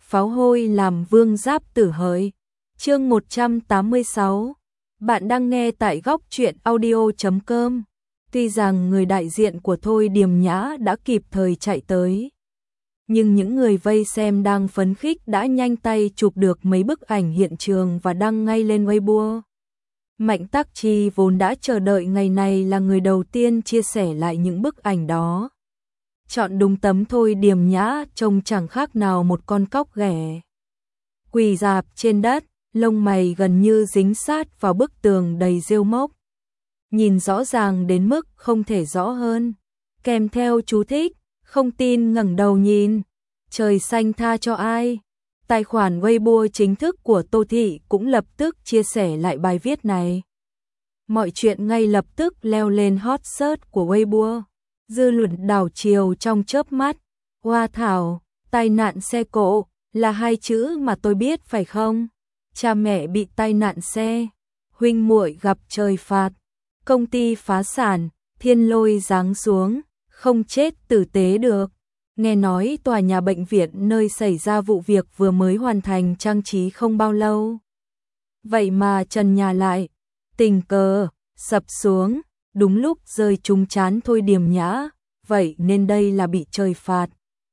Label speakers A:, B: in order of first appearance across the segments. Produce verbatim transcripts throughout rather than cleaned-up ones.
A: pháo hôi làm vương giáp tử hỡi. Chương một trăm tám mươi sáu. Bạn đang nghe tại góc truyện audio chấm com. Tuy rằng người đại diện của Thôi Điềm Nhã đã kịp thời chạy tới, nhưng những người vây xem đang phấn khích đã nhanh tay chụp được mấy bức ảnh hiện trường và đăng ngay lên Weibo. Mạnh Tắc Chi vốn đã chờ đợi ngày này là người đầu tiên chia sẻ lại những bức ảnh đó. Chọn đúng tấm Thôi Điềm Nhã trông chẳng khác nào một con cóc ghẻ. Quỳ rạp trên đất, lông mày gần như dính sát vào bức tường đầy rêu mốc. Nhìn rõ ràng đến mức không thể rõ hơn. Kèm theo chú thích, không tin ngẩng đầu nhìn. Trời xanh tha cho ai. Tài khoản Weibo chính thức của Tô Thị cũng lập tức chia sẻ lại bài viết này. Mọi chuyện ngay lập tức leo lên hot search của Weibo. Dư luận đảo chiều trong chớp mắt. Hoa thảo, tai nạn xe cộ, là hai chữ mà tôi biết phải không? Cha mẹ bị tai nạn xe, huynh muội gặp trời phạt, công ty phá sản, thiên lôi giáng xuống, không chết tử tế được. Nghe nói tòa nhà bệnh viện nơi xảy ra vụ việc vừa mới hoàn thành trang trí không bao lâu. Vậy mà trần nhà lại, tình cờ, sập xuống, đúng lúc rơi trúng trán Thôi Điềm Nhã, vậy nên đây là bị trời phạt.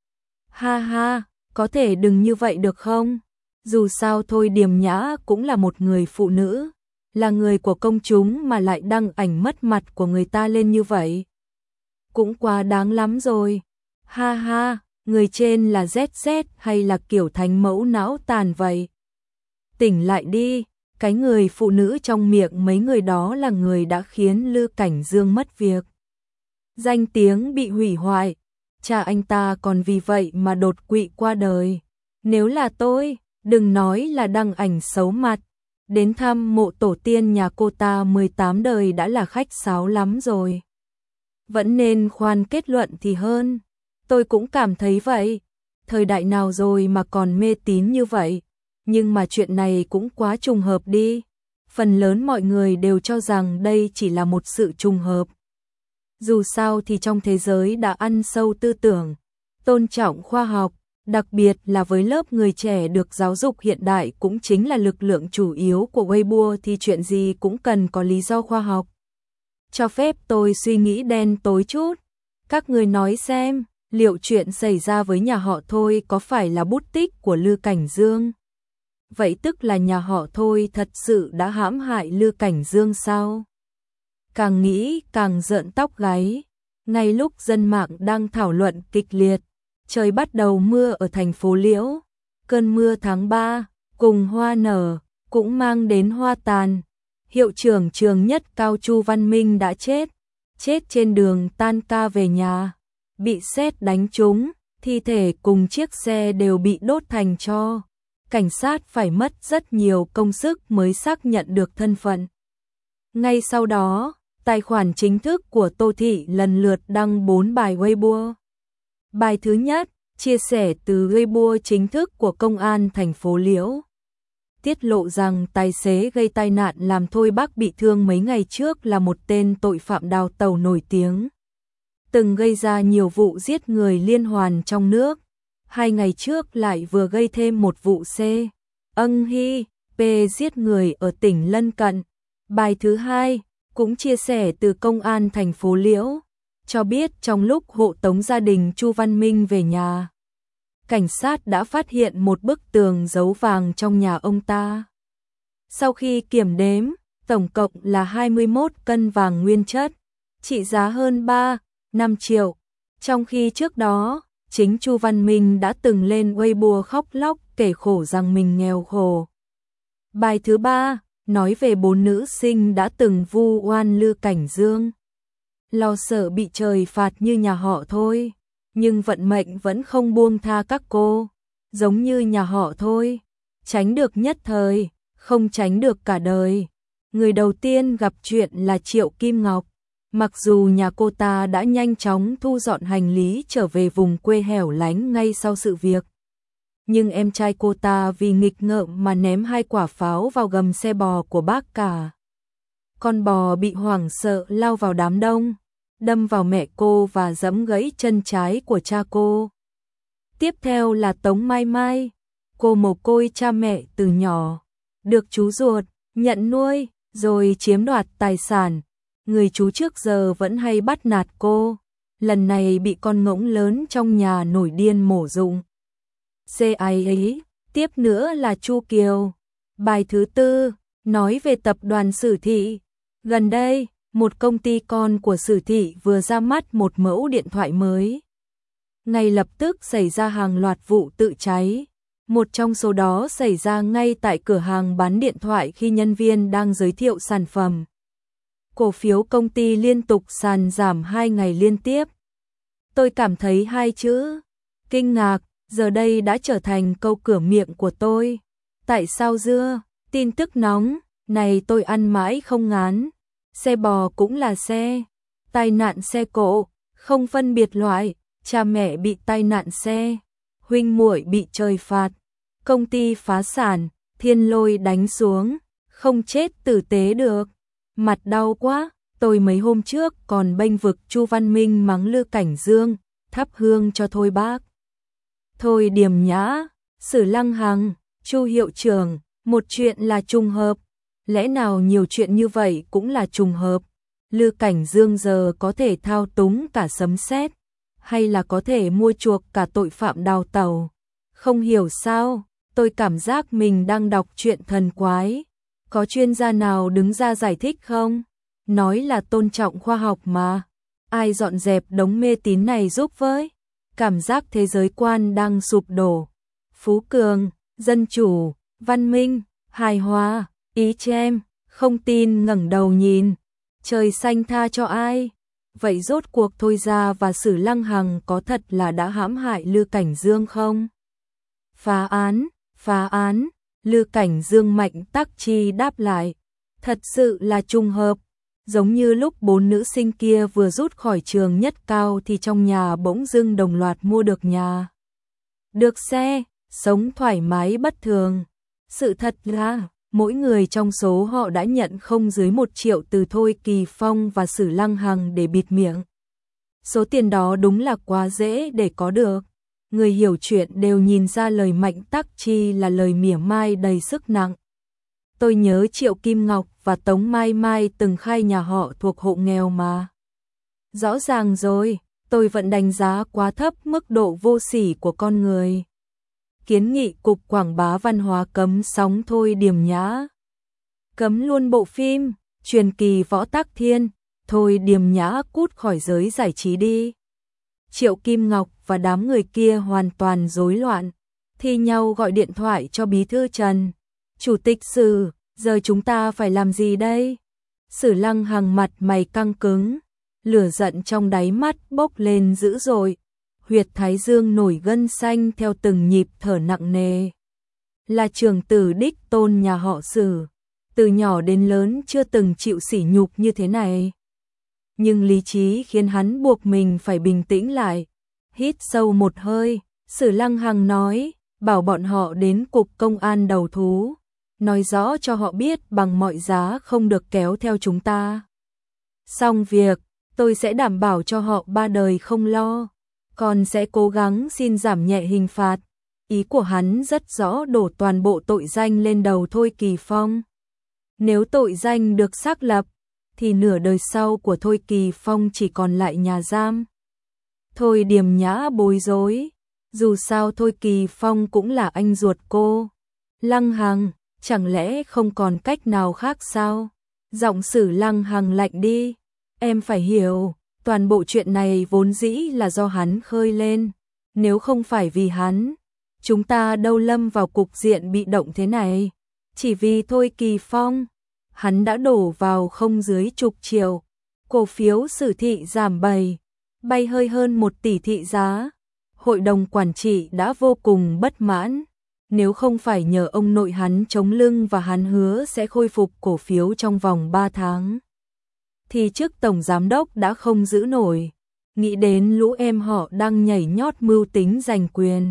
A: Ha ha, có thể đừng như vậy được không? Dù sao Thôi Điềm Nhã cũng là một người phụ nữ, là người của công chúng mà lại đăng ảnh mất mặt của người ta lên như vậy. Cũng quá đáng lắm rồi. Ha ha, người trên là dét dét hay là kiểu thánh mẫu não tàn vậy? Tỉnh lại đi, cái người phụ nữ trong miệng mấy người đó là người đã khiến Lư Cảnh Dương mất việc. Danh tiếng bị hủy hoại, cha anh ta còn vì vậy mà đột quỵ qua đời. Nếu là tôi, đừng nói là đăng ảnh xấu mặt, đến thăm mộ tổ tiên nhà cô ta mười tám đời đã là khách sáo lắm rồi. Vẫn nên khoan kết luận thì hơn. Tôi cũng cảm thấy vậy. Thời đại nào rồi mà còn mê tín như vậy. Nhưng mà chuyện này cũng quá trùng hợp đi. Phần lớn mọi người đều cho rằng đây chỉ là một sự trùng hợp. Dù sao thì trong thế giới đã ăn sâu tư tưởng, tôn trọng khoa học, đặc biệt là với lớp người trẻ được giáo dục hiện đại cũng chính là lực lượng chủ yếu của Weibo thì chuyện gì cũng cần có lý do khoa học. Cho phép tôi suy nghĩ đen tối chút. Các người nói xem, liệu chuyện xảy ra với nhà họ Thôi có phải là bút tích của Lư Cảnh Dương? Vậy tức là nhà họ Thôi thật sự đã hãm hại Lư Cảnh Dương sao? Càng nghĩ càng rợn tóc gáy. Ngay lúc dân mạng đang thảo luận kịch liệt, trời bắt đầu mưa ở thành phố Liễu. Cơn mưa tháng ba, cùng hoa nở, cũng mang đến hoa tàn. Hiệu trưởng trường Nhất Cao Chu Văn Minh đã chết, chết trên đường tan ca về nhà, bị sét đánh trúng, thi thể cùng chiếc xe đều bị đốt thành tro. Cảnh sát phải mất rất nhiều công sức mới xác nhận được thân phận. Ngay sau đó, tài khoản chính thức của Tô Thị lần lượt đăng bốn bài Weibo. Bài thứ nhất, chia sẻ từ Weibo chính thức của công an thành phố Liễu. Tiết lộ rằng tài xế gây tai nạn làm Thôi Bắc bị thương mấy ngày trước là một tên tội phạm đào tẩu nổi tiếng. Từng gây ra nhiều vụ giết người liên hoàn trong nước. Hai ngày trước lại vừa gây thêm một vụ C. Ân Hy, P giết người ở tỉnh lân cận. Bài thứ hai, cũng chia sẻ từ công an thành phố Liễu, cho biết trong lúc hộ tống gia đình Chu Văn Minh về nhà, cảnh sát đã phát hiện một bức tường giấu vàng trong nhà ông ta. Sau khi kiểm đếm, tổng cộng là hai mươi mốt cân vàng nguyên chất, trị giá hơn ba, năm triệu. Trong khi trước đó, chính Chu Văn Minh đã từng lên Weibo khóc lóc kể khổ rằng mình nghèo khổ. Bài thứ ba, nói về bốn nữ sinh đã từng vu oan Lư Cảnh Dương. Lo sợ bị trời phạt như nhà họ Thôi, nhưng vận mệnh vẫn không buông tha các cô. Giống như nhà họ Thôi, tránh được nhất thời, không tránh được cả đời. Người đầu tiên gặp chuyện là Triệu Kim Ngọc. Mặc dù nhà cô ta đã nhanh chóng thu dọn hành lý trở về vùng quê hẻo lánh ngay sau sự việc, nhưng em trai cô ta vì nghịch ngợm mà ném hai quả pháo vào gầm xe bò của bác cả. Con bò bị hoảng sợ lao vào đám đông, đâm vào mẹ cô và giẫm gãy chân trái của cha cô. Tiếp theo là Tống Mai Mai, cô mồ côi cha mẹ từ nhỏ, được chú ruột nhận nuôi, rồi chiếm đoạt tài sản. Người chú trước giờ vẫn hay bắt nạt cô, lần này bị con ngỗng lớn trong nhà nổi điên mổ dụng. C ai ấy, tiếp nữa là Chu Kiều. Bài thứ tư, nói về tập đoàn Sử Thị. Gần đây, một công ty con của Sử Thị vừa ra mắt một mẫu điện thoại mới. Ngay lập tức xảy ra hàng loạt vụ tự cháy. Một trong số đó xảy ra ngay tại cửa hàng bán điện thoại khi nhân viên đang giới thiệu sản phẩm. Cổ phiếu công ty liên tục sàn giảm hai ngày liên tiếp. Tôi cảm thấy hai chữ kinh ngạc giờ đây đã trở thành câu cửa miệng của tôi. Tại sao dưa? Tin tức nóng này tôi ăn mãi không ngán. Xe bò cũng là xe. Tai nạn xe cộ, không phân biệt loại. Cha mẹ bị tai nạn xe, huynh muội bị trời phạt, công ty phá sản, thiên lôi đánh xuống, không chết tử tế được. Mặt đau quá, tôi mấy hôm trước còn bênh vực Chu Văn Minh mắng Lư Cảnh Dương, thắp hương cho Thôi bác. Thôi Điềm Nhã, Sử Lăng Hằng, Chu hiệu trưởng, một chuyện là trùng hợp, lẽ nào nhiều chuyện như vậy cũng là trùng hợp. Lư Cảnh Dương giờ có thể thao túng cả sấm sét, hay là có thể mua chuộc cả tội phạm đào tẩu. Không hiểu sao, tôi cảm giác mình đang đọc truyện thần quái. Có chuyên gia nào đứng ra giải thích không? Nói là tôn trọng khoa học mà. Ai dọn dẹp đống mê tín này giúp với? Cảm giác thế giới quan đang sụp đổ. Phú cường, dân chủ, văn minh, hài hòa, ý chem, không tin ngẩng đầu nhìn. Trời xanh tha cho ai? Vậy rốt cuộc Thôi Gia và Sử Lăng Hằng có thật là đã hãm hại Lư Cảnh Dương không? Phá án, phá án, Lư Cảnh Dương Mạnh Tắc Chi đáp lại. Thật sự là trùng hợp, giống như lúc bốn nữ sinh kia vừa rút khỏi trường Nhất Cao thì trong nhà bỗng dưng đồng loạt mua được nhà, được xe, sống thoải mái bất thường. Sự thật là mỗi người trong số họ đã nhận không dưới một triệu từ Thôi Kỳ Phong và Sử Lăng Hằng để bịt miệng. Số tiền đó đúng là quá dễ để có được. Người hiểu chuyện đều nhìn ra lời Mạnh Tắc Chi là lời mỉa mai đầy sức nặng. Tôi nhớ Triệu Kim Ngọc và Tống Mai Mai từng khai nhà họ thuộc hộ nghèo mà. Rõ ràng rồi, tôi vẫn đánh giá quá thấp mức độ vô sỉ của con người. Kiến nghị Cục Quảng bá Văn hóa cấm sóng Thôi Điềm Nhã. Cấm luôn bộ phim, truyền kỳ Võ Tắc Thiên, Thôi Điềm Nhã cút khỏi giới giải trí đi. Triệu Kim Ngọc và đám người kia hoàn toàn rối loạn, thi nhau gọi điện thoại cho Bí thư Trần. Chủ tịch Sử, giờ chúng ta phải làm gì đây? Sử Lăng Hằng mặt mày căng cứng, lửa giận trong đáy mắt bốc lên dữ dội. Huyệt thái dương nổi gân xanh theo từng nhịp thở nặng nề. Là trưởng tử đích tôn nhà họ Sử, từ nhỏ đến lớn chưa từng chịu sỉ nhục như thế này. Nhưng lý trí khiến hắn buộc mình phải bình tĩnh lại. Hít sâu một hơi, Sử Lăng Hằng nói, bảo bọn họ đến cục công an đầu thú, nói rõ cho họ biết bằng mọi giá không được kéo theo chúng ta. Xong việc, tôi sẽ đảm bảo cho họ ba đời không lo. Còn sẽ cố gắng xin giảm nhẹ hình phạt. Ý của hắn rất rõ, đổ toàn bộ tội danh lên đầu Thôi Kỳ Phong. Nếu tội danh được xác lập, thì nửa đời sau của Thôi Kỳ Phong chỉ còn lại nhà giam. Thôi Điềm Nhã bối rối, dù sao Thôi Kỳ Phong cũng là anh ruột cô. Lăng Hằng, chẳng lẽ không còn cách nào khác sao? Giọng Sử Lăng Hằng lạnh đi, em phải hiểu. Toàn bộ chuyện này vốn dĩ là do hắn khơi lên. Nếu không phải vì hắn, chúng ta đâu lâm vào cục diện bị động thế này. Chỉ vì Thôi Kỳ Phong, hắn đã đổ vào không dưới chục triệu. Cổ phiếu Sử Thị giảm bảy, bay hơi hơn một tỷ thị giá. Hội đồng quản trị đã vô cùng bất mãn. Nếu không phải nhờ ông nội hắn chống lưng và hắn hứa sẽ khôi phục cổ phiếu trong vòng ba tháng, thì chức tổng giám đốc đã không giữ nổi. Nghĩ đến lũ em họ đang nhảy nhót mưu tính giành quyền,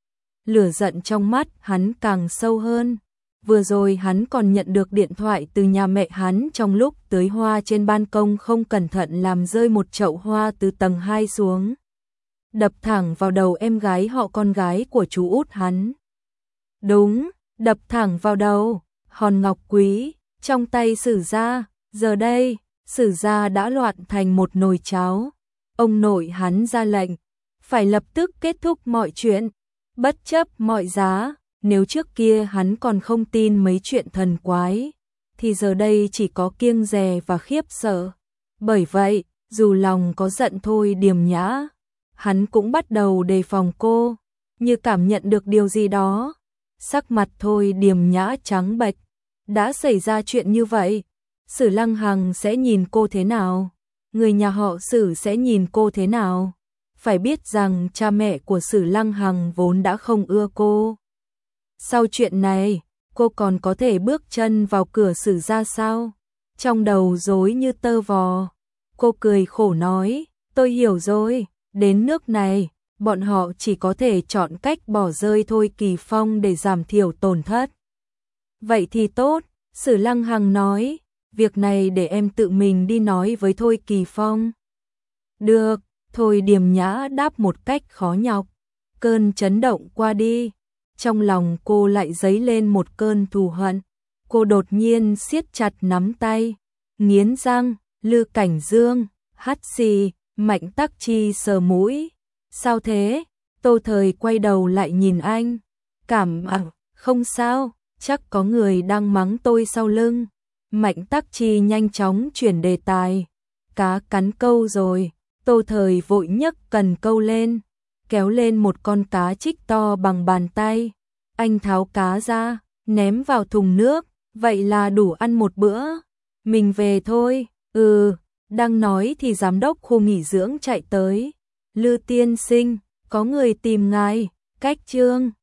A: lửa giận trong mắt hắn càng sâu hơn. Vừa rồi hắn còn nhận được điện thoại từ nhà mẹ hắn trong lúc tưới hoa trên ban công, không cẩn thận làm rơi một chậu hoa từ tầng hai xuống, đập thẳng vào đầu em gái họ, con gái của chú út hắn. Đúng, đập thẳng vào đầu, hòn ngọc quý, trong tay Sử gia, giờ đây, Sử gia đã loạn thành một nồi cháo. Ông nội hắn ra lệnh, phải lập tức kết thúc mọi chuyện, bất chấp mọi giá, nếu trước kia hắn còn không tin mấy chuyện thần quái, thì giờ đây chỉ có kiêng dè và khiếp sợ. Bởi vậy, dù lòng có giận Thôi Điềm Nhã, hắn cũng bắt đầu đề phòng cô, như cảm nhận được điều gì đó. Sắc mặt Thôi Điềm Nhã trắng bệch, đã xảy ra chuyện như vậy, Sử Lăng Hằng sẽ nhìn cô thế nào? Người nhà họ Sử sẽ nhìn cô thế nào? Phải biết rằng cha mẹ của Sử Lăng Hằng vốn đã không ưa cô. Sau chuyện này, cô còn có thể bước chân vào cửa Sử gia sao? Trong đầu rối như tơ vò. Cô cười khổ nói, tôi hiểu rồi, đến nước này, bọn họ chỉ có thể chọn cách bỏ rơi Thôi Kỳ Phong để giảm thiểu tổn thất. Vậy thì tốt, Sử Lăng Hằng nói, việc này để em tự mình đi nói với Thôi Kỳ Phong. Được, Thôi Điềm Nhã đáp một cách khó nhọc. Cơn chấn động qua đi, trong lòng cô lại dấy lên một cơn thù hận. Cô đột nhiên siết chặt nắm tay, nghiến răng, Lư Cảnh Dương, hắt xì, Mạnh Tắc Chi sờ mũi. Sao thế? Tô Thời quay đầu lại nhìn anh. Cảm ơn, không sao, chắc có người đang mắng tôi sau lưng. Mạnh Tắc Chi nhanh chóng chuyển đề tài. Cá cắn câu rồi. Tô Thời vội nhấc cần câu lên, kéo lên một con cá trích to bằng bàn tay. Anh tháo cá ra, ném vào thùng nước, vậy là đủ ăn một bữa. Mình về thôi. Ừ, đang nói thì giám đốc khu nghỉ dưỡng chạy tới. Lư tiên sinh, có người tìm ngài. Cách Trương